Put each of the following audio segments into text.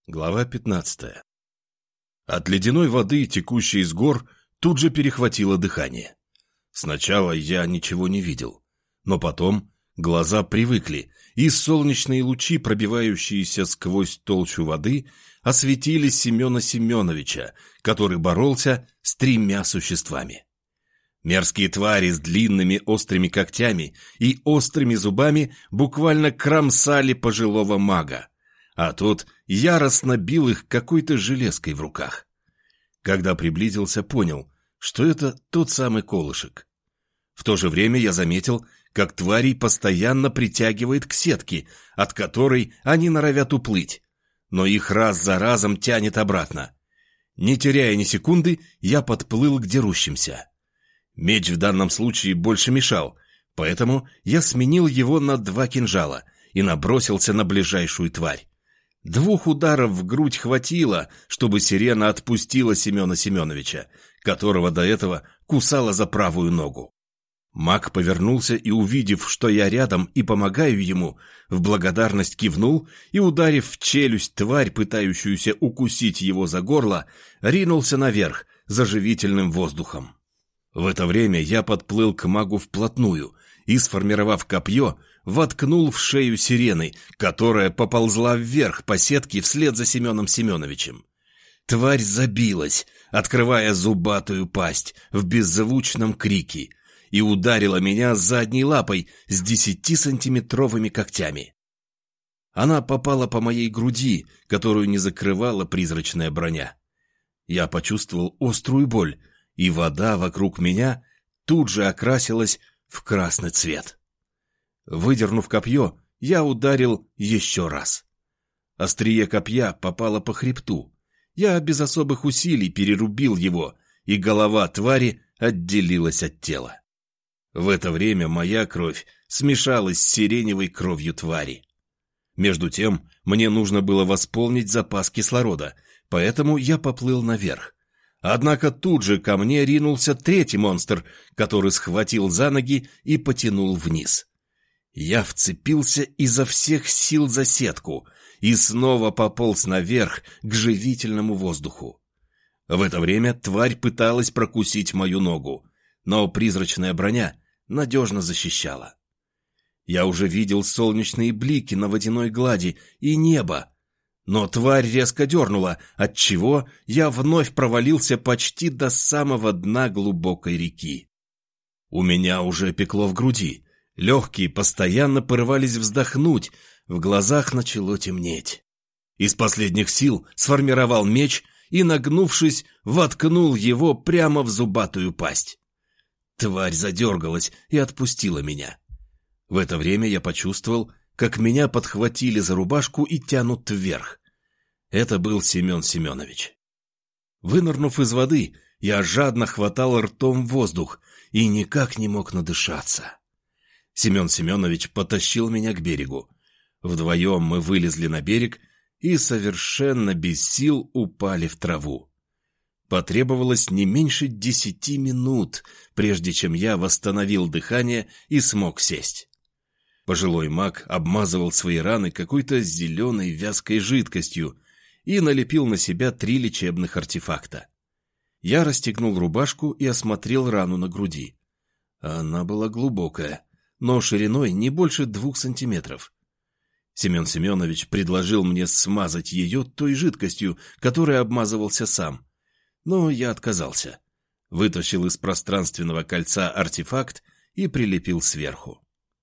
Глава 15. От ледяной воды, текущей из гор, тут же перехватило дыхание. Сначала я ничего не видел, но потом глаза привыкли, и солнечные лучи, пробивающиеся сквозь толщу воды, осветили Семена Семеновича, который боролся с 3 существами. Мерзкие твари с длинными острыми когтями и острыми зубами буквально кромсали пожилого мага, а тот яростно бил их какой-то железкой в руках. Когда приблизился, понял, что это тот самый колышек. В то же время я заметил, как тварей постоянно притягивает к сетке, от которой они норовят уплыть, но их раз за разом тянет обратно. Не теряя ни секунды, я подплыл к дерущимся. Меч в данном случае больше мешал, поэтому я сменил его на 2 кинжала и набросился на ближайшую тварь. 2 ударов в грудь хватило, чтобы сирена отпустила Семена Семеновича, которого до этого кусала за правую ногу. Маг повернулся и, увидев, что я рядом и помогаю ему, в благодарность кивнул и, ударив в челюсть тварь, пытающуюся укусить его за горло, ринулся наверх за живительным воздухом. В это время я подплыл к магу вплотную и, сформировав копье, воткнул в шею сирены, которая поползла вверх по сетке вслед за Семеном Семеновичем. Тварь забилась, открывая зубатую пасть в беззвучном крике, и ударила меня задней лапой с 10-сантиметровыми когтями. Она попала по моей груди, которую не закрывала призрачная броня. Я почувствовал острую боль, и вода вокруг меня тут же окрасилась в красный цвет. Выдернув копье, я ударил еще раз. Острие копья попало по хребту. Я без особых усилий перерубил его, и голова твари отделилась от тела. В это время моя кровь смешалась с сиреневой кровью твари. Между тем, мне нужно было восполнить запас кислорода, поэтому я поплыл наверх. Однако тут же ко мне ринулся 3-й монстр, который схватил за ноги и потянул вниз. Я вцепился изо всех сил за сетку и снова пополз наверх к живительному воздуху. В это время тварь пыталась прокусить мою ногу, но призрачная броня надежно защищала. Я уже видел солнечные блики на водяной глади и небо, но тварь резко дернула, отчего я вновь провалился почти до самого дна глубокой реки. У меня уже пекло в груди. Легкие постоянно порывались вздохнуть, в глазах начало темнеть. Из последних сил сформировал меч и, нагнувшись, воткнул его прямо в зубатую пасть. Тварь задергалась и отпустила меня. В это время я почувствовал, как меня подхватили за рубашку и тянут вверх. Это был Семен Семенович. Вынырнув из воды, я жадно хватал ртом воздух и никак не мог надышаться. Семен Семенович потащил меня к берегу. Вдвоем мы вылезли на берег и совершенно без сил упали в траву. Потребовалось не меньше 10 минут, прежде чем я восстановил дыхание и смог сесть. Пожилой маг обмазывал свои раны какой-то зеленой вязкой жидкостью и налепил на себя 3 лечебных артефакта. Я расстегнул рубашку и осмотрел рану на груди. Она была глубокая, но шириной не больше 2 сантиметров. Семен Семенович предложил мне смазать ее той жидкостью, которой обмазывался сам, но я отказался. Вытащил из пространственного кольца артефакт и прилепил сверху.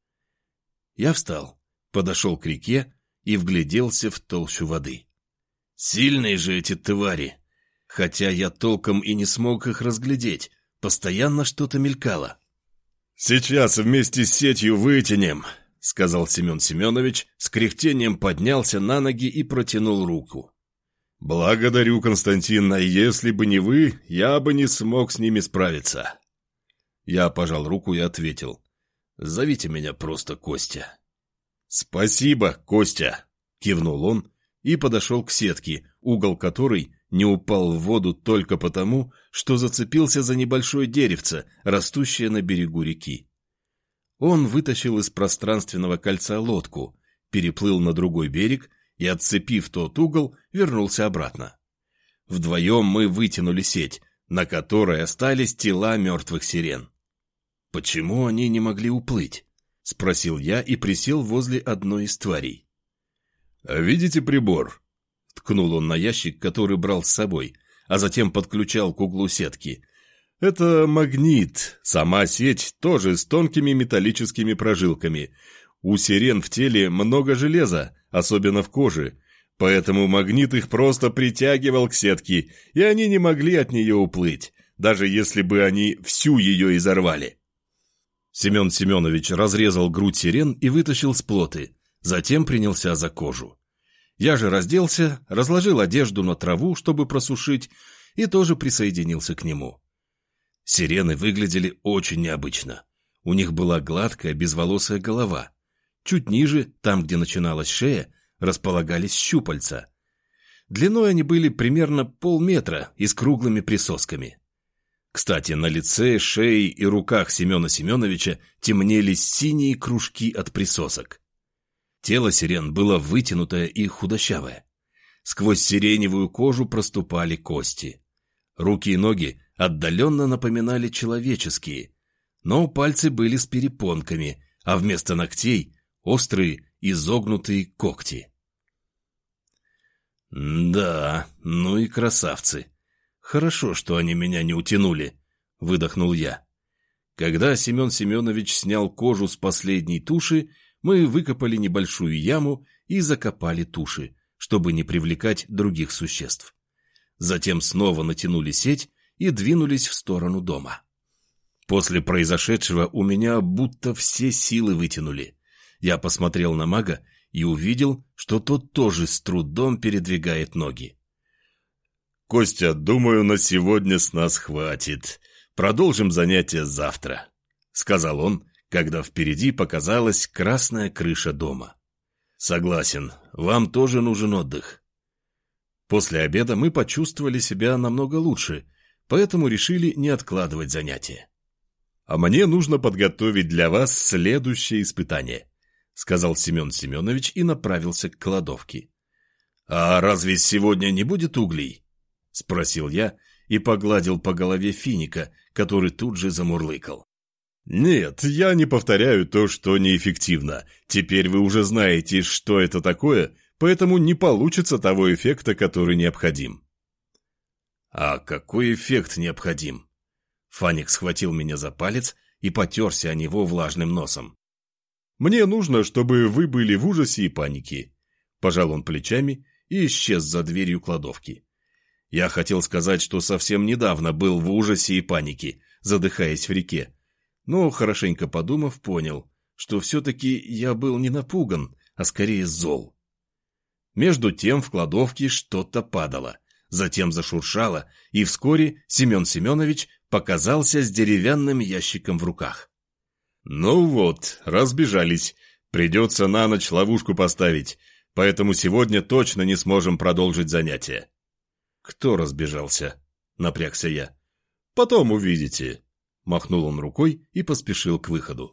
Я встал, подошел к реке и вгляделся в толщу воды. Сильные же эти твари, хотя я толком и не смог их разглядеть, постоянно что-то мелькало. «Сейчас вместе с сетью вытянем», — сказал Семен Семенович, с кряхтением поднялся на ноги и протянул руку. «Благодарю, Константин, а если бы не вы, я бы не смог с ними справиться». Я пожал руку и ответил: «Зовите меня просто Костя». «Спасибо, Костя», — кивнул он и подошел к сетке, угол которой не упал в воду только потому, что зацепился за небольшое деревце, растущее на берегу реки. Он вытащил из пространственного кольца лодку, переплыл на другой берег и, отцепив тот угол, вернулся обратно. Вдвоем мы вытянули сеть, на которой остались тела мертвых сирен. «Почему они не могли уплыть?» — спросил я и присел возле одной из тварей. «Видите прибор?» — ткнул он на ящик, который брал с собой, а затем подключал к углу сетки. «Это магнит. Сама сеть тоже с тонкими металлическими прожилками. У сирен в теле много железа, особенно в коже, поэтому магнит их просто притягивал к сетке, и они не могли от нее уплыть, даже если бы они всю ее изорвали». Семен Семенович разрезал грудь сирен и вытащил сплоты, затем принялся за кожу. Я же разделся, разложил одежду на траву, чтобы просушить, и тоже присоединился к нему. Сирены выглядели очень необычно. У них была гладкая, безволосая голова. Чуть ниже, там, где начиналась шея, располагались щупальца. Длиной они были примерно полметра и с круглыми присосками. Кстати, на лице, шее и руках Семена Семеновича темнели синие кружки от присосок. Тело сирен было вытянутое и худощавое. Сквозь сиреневую кожу проступали кости. Руки и ноги отдаленно напоминали человеческие, но пальцы были с перепонками, а вместо ногтей — острые изогнутые когти. «Да, ну и красавцы. Хорошо, что они меня не утянули», — выдохнул я. Когда Семен Семенович снял кожу с последней туши, мы выкопали небольшую яму и закопали туши, чтобы не привлекать других существ. Затем снова натянули сеть и двинулись в сторону дома. После произошедшего у меня будто все силы вытянули. Я посмотрел на мага и увидел, что тот тоже с трудом передвигает ноги. «Костя, думаю, на сегодня с нас хватит. Продолжим занятия завтра», — сказал он, когда впереди показалась красная крыша дома. «Согласен, вам тоже нужен отдых». После обеда мы почувствовали себя намного лучше, поэтому решили не откладывать занятия. «А мне нужно подготовить для вас следующее испытание», — сказал Семен Семенович и направился к кладовке. «А разве сегодня не будет углей?» — спросил я и погладил по голове финика, который тут же замурлыкал. «Нет, я не повторяю то, что неэффективно. Теперь вы уже знаете, что это такое, поэтому не получится того эффекта, который необходим». «А какой эффект необходим?» Фаник схватил меня за палец и потерся о него влажным носом. «Мне нужно, чтобы вы были в ужасе и панике». Пожал он плечами и исчез за дверью кладовки. Я хотел сказать, что совсем недавно был в ужасе и панике, задыхаясь в реке, но, хорошенько подумав, понял, что все-таки я был не напуган, а скорее зол. Между тем в кладовке что-то падало, затем зашуршало, и вскоре Семен Семенович показался с деревянным ящиком в руках. «Ну вот, разбежались. Придется на ночь ловушку поставить, поэтому сегодня точно не сможем продолжить занятия». «Кто разбежался?» — напрягся я. «Потом увидите». Махнул он рукой и поспешил к выходу.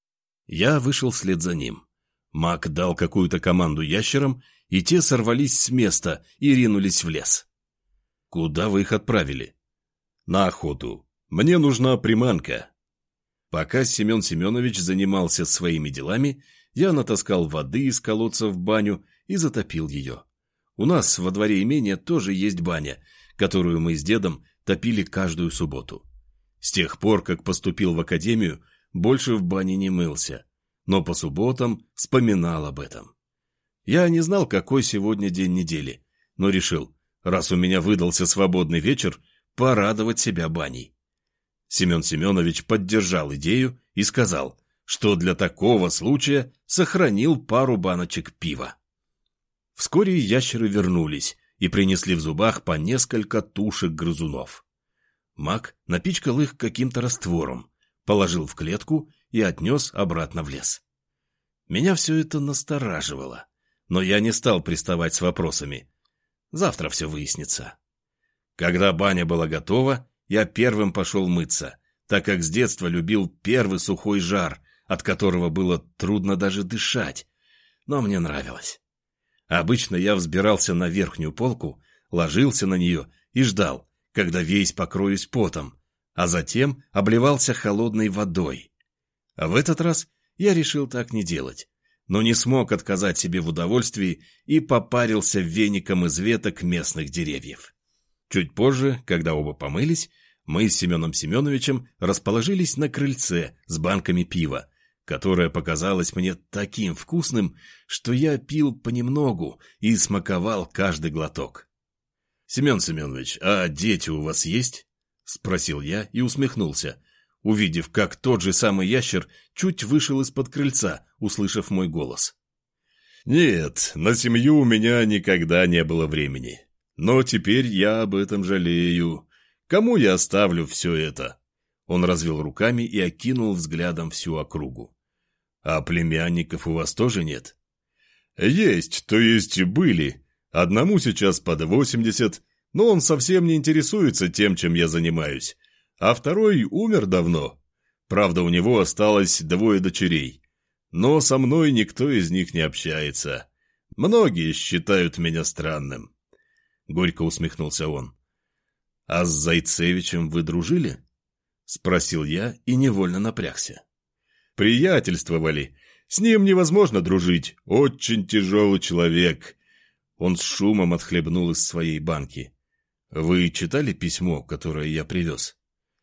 Я вышел вслед за ним. Маг дал какую-то команду ящерам, и те сорвались с места и ринулись в лес. «Куда вы их отправили?» «На охоту. Мне нужна приманка». Пока Семен Семенович занимался своими делами, я натаскал воды из колодца в баню и затопил ее. У нас во дворе имения тоже есть баня, которую мы с дедом топили каждую субботу. С тех пор, как поступил в академию, больше в бане не мылся, но по субботам вспоминал об этом. Я не знал, какой сегодня день недели, но решил, раз у меня выдался свободный вечер, порадовать себя баней. Семен Семенович поддержал идею и сказал, что для такого случая сохранил пару баночек пива. Вскоре ящеры вернулись и принесли в зубах по несколько тушек грызунов. Маг напичкал их каким-то раствором, положил в клетку и отнес обратно в лес. Меня все это настораживало, но я не стал приставать с вопросами. Завтра все выяснится. Когда баня была готова, я первым пошел мыться, так как с детства любил первый сухой жар, от которого было трудно даже дышать, но мне нравилось. Обычно я взбирался на верхнюю полку, ложился на нее и ждал, когда весь покроюсь потом, а затем обливался холодной водой. А в этот раз я решил так не делать, но не смог отказать себе в удовольствии и попарился веником из веток местных деревьев. Чуть позже, когда оба помылись, мы с Семеном Семеновичем расположились на крыльце с банками пива, которое показалось мне таким вкусным, что я пил понемногу и смаковал каждый глоток. «Семен Семенович, а дети у вас есть?» — спросил я и усмехнулся, увидев, как тот же самый ящер чуть вышел из-под крыльца, услышав мой голос. «Нет, на семью у меня никогда не было времени. Но теперь я об этом жалею. Кому я оставлю все это?» Он развел руками и окинул взглядом всю округу. «А племянников у вас тоже нет?» «Есть, то есть были. Одному сейчас под 80, но он совсем не интересуется тем, чем я занимаюсь. А второй умер давно. Правда, у него осталось 2 дочерей. Но со мной никто из них не общается. Многие считают меня странным». Горько усмехнулся он. «А с Зайцевичем вы дружили?» — спросил я и невольно напрягся. «Приятельствовали. С ним невозможно дружить. Очень тяжелый человек». Он с шумом отхлебнул из своей банки. «Вы читали письмо, которое я привез?»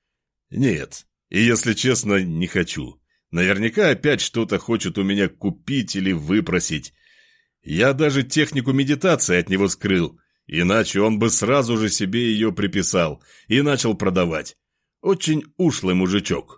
«Нет. И, если честно, не хочу. Наверняка опять что-то хочет у меня купить или выпросить. Я даже технику медитации от него скрыл. Иначе он бы сразу же себе ее приписал и начал продавать. Очень ушлый мужичок».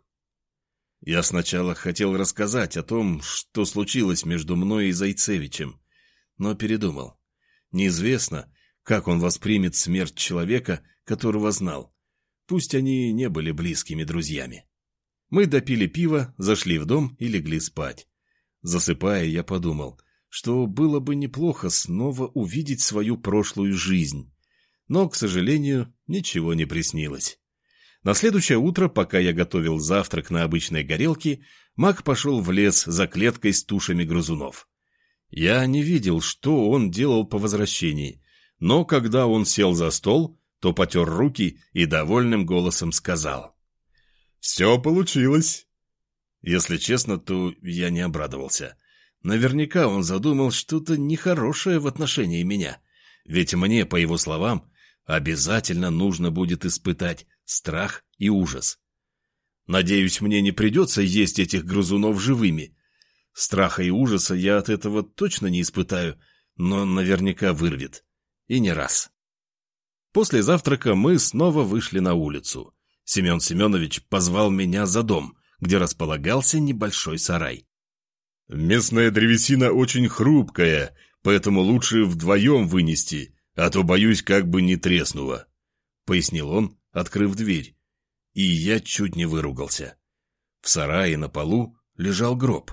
Я сначала хотел рассказать о том, что случилось между мной и Зайцевичем, но передумал. Неизвестно, как он воспримет смерть человека, которого знал. Пусть они не были близкими друзьями. Мы допили пиво, зашли в дом и легли спать. Засыпая, я подумал, что было бы неплохо снова увидеть свою прошлую жизнь. Но, к сожалению, ничего не приснилось. На следующее утро, пока я готовил завтрак на обычной горелке, Мак пошел в лес за клеткой с тушами грызунов. Я не видел, что он делал по возвращении, но когда он сел за стол, то потер руки и довольным голосом сказал: «Все получилось». Если честно, то я не обрадовался. Наверняка он задумал что-то нехорошее в отношении меня, ведь мне, по его словам, обязательно нужно будет испытать страх и ужас. Надеюсь, мне не придется есть этих грызунов живыми. Страха и ужаса я от этого точно не испытаю, но наверняка вырвет. И не раз. После завтрака мы снова вышли на улицу. Семен Семенович позвал меня за дом, где располагался небольшой сарай. «Местная древесина очень хрупкая, поэтому лучше вдвоем вынести, а то, боюсь, как бы не треснуло», — пояснил он, открыв дверь. И я чуть не выругался. В сарае на полу лежал гроб.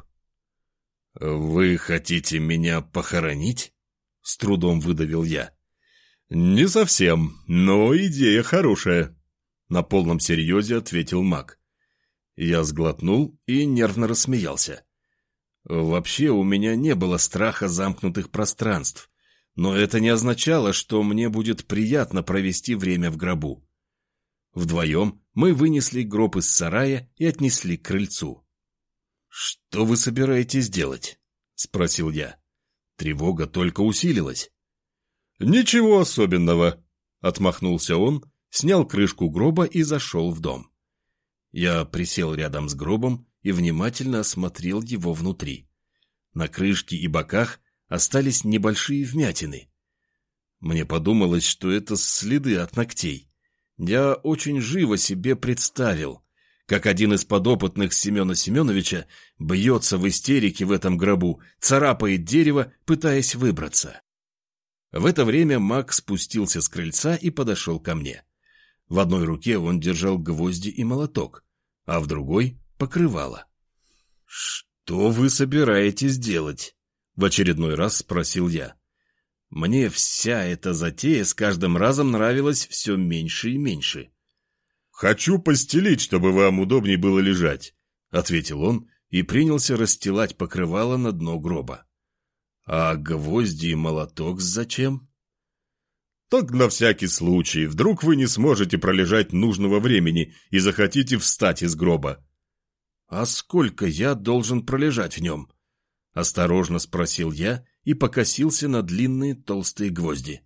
«Вы хотите меня похоронить?» — с трудом выдавил я. «Не совсем, но идея хорошая», — на полном серьезе ответил Мак. Я сглотнул и нервно рассмеялся. Вообще у меня не было страха замкнутых пространств, но это не означало, что мне будет приятно провести время в гробу. Вдвоем мы вынесли гроб из сарая и отнесли к крыльцу. «Что вы собираетесь делать?» — спросил я. Тревога только усилилась. «Ничего особенного», — отмахнулся он, снял крышку гроба и зашел в дом. Я присел рядом с гробом и внимательно осмотрел его внутри. На крышке и боках остались небольшие вмятины. Мне подумалось, что это следы от ногтей. Я очень живо себе представил, как один из подопытных Семена Семеновича бьется в истерике в этом гробу, царапает дерево, пытаясь выбраться. В это время Мак спустился с крыльца и подошел ко мне. В одной руке он держал гвозди и молоток, а в другой — покрывало. «Что вы собираетесь делать?» — в очередной раз спросил я. Мне вся эта затея с каждым разом нравилась все меньше и меньше. «Хочу постелить, чтобы вам удобнее было лежать», — ответил он и принялся расстилать покрывало на дно гроба. А гвозди и молоток зачем? Так на всякий случай, вдруг вы не сможете пролежать нужного времени и захотите встать из гроба. А сколько я должен пролежать в нем? Осторожно спросил я и покосился на длинные толстые гвозди.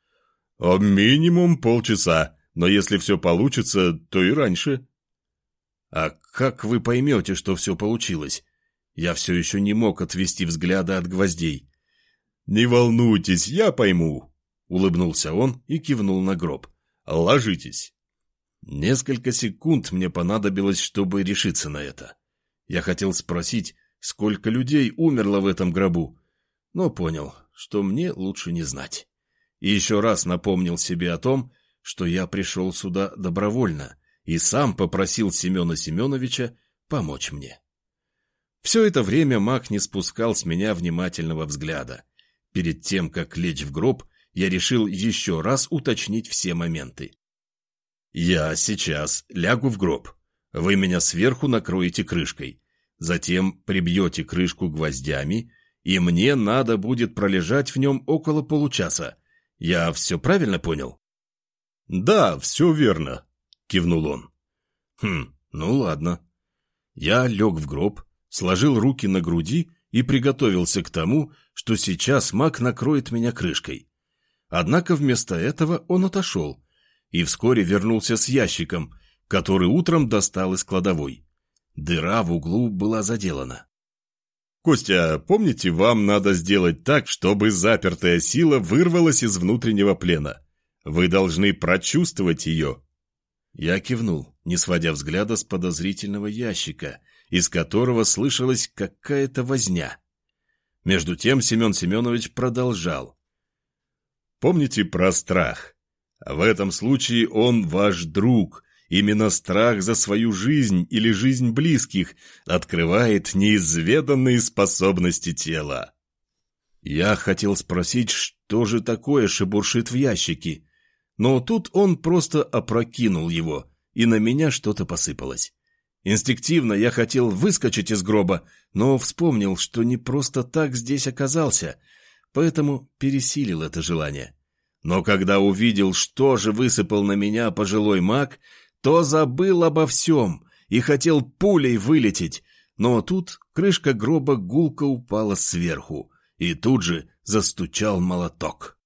Минимум полчаса, но если все получится, то и раньше. А как вы поймете, что все получилось? Я все еще не мог отвести взгляда от гвоздей. Не волнуйтесь, я пойму. Улыбнулся он и кивнул на гроб. Ложитесь. Несколько секунд мне понадобилось, чтобы решиться на это. Я хотел спросить, сколько людей умерло в этом гробу, но понял, что мне лучше не знать. И еще раз напомнил себе о том, что я пришел сюда добровольно и сам попросил Семена Семеновича помочь мне. Все это время маг не спускал с меня внимательного взгляда. Перед тем, как лечь в гроб, я решил еще раз уточнить все моменты. Я сейчас лягу в гроб. Вы меня сверху накроете крышкой. Затем прибьете крышку гвоздями, и мне надо будет пролежать в нем около получаса. Я все правильно понял? Да, все верно, кивнул он. Ну ладно. Я лег в гроб, сложил руки на груди и приготовился к тому, что сейчас маг накроет меня крышкой. Однако вместо этого он отошел и вскоре вернулся с ящиком, который утром достал из кладовой. Дыра в углу была заделана. «Костя, помните, вам надо сделать так, чтобы запертая сила вырвалась из внутреннего плена? Вы должны прочувствовать ее». Я кивнул, не сводя взгляда с подозрительного ящика, из которого слышалась какая-то возня. Между тем Семен Семенович продолжал. «Помните про страх? В этом случае он ваш друг. Именно страх за свою жизнь или жизнь близких открывает неизведанные способности тела». Я хотел спросить, что же такое шебуршит в ящике, но тут он просто опрокинул его, и на меня что-то посыпалось. Инстинктивно я хотел выскочить из гроба, но вспомнил, что не просто так здесь оказался, поэтому пересилил это желание. Но когда увидел, что же высыпал на меня пожилой маг, то забыл обо всем и хотел пулей вылететь, но тут крышка гроба гулко упала сверху, и тут же застучал молоток.